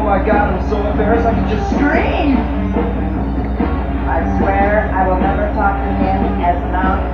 Oh my god, I'm so embarrassed, I can just scream! I swear I will never talk to him as long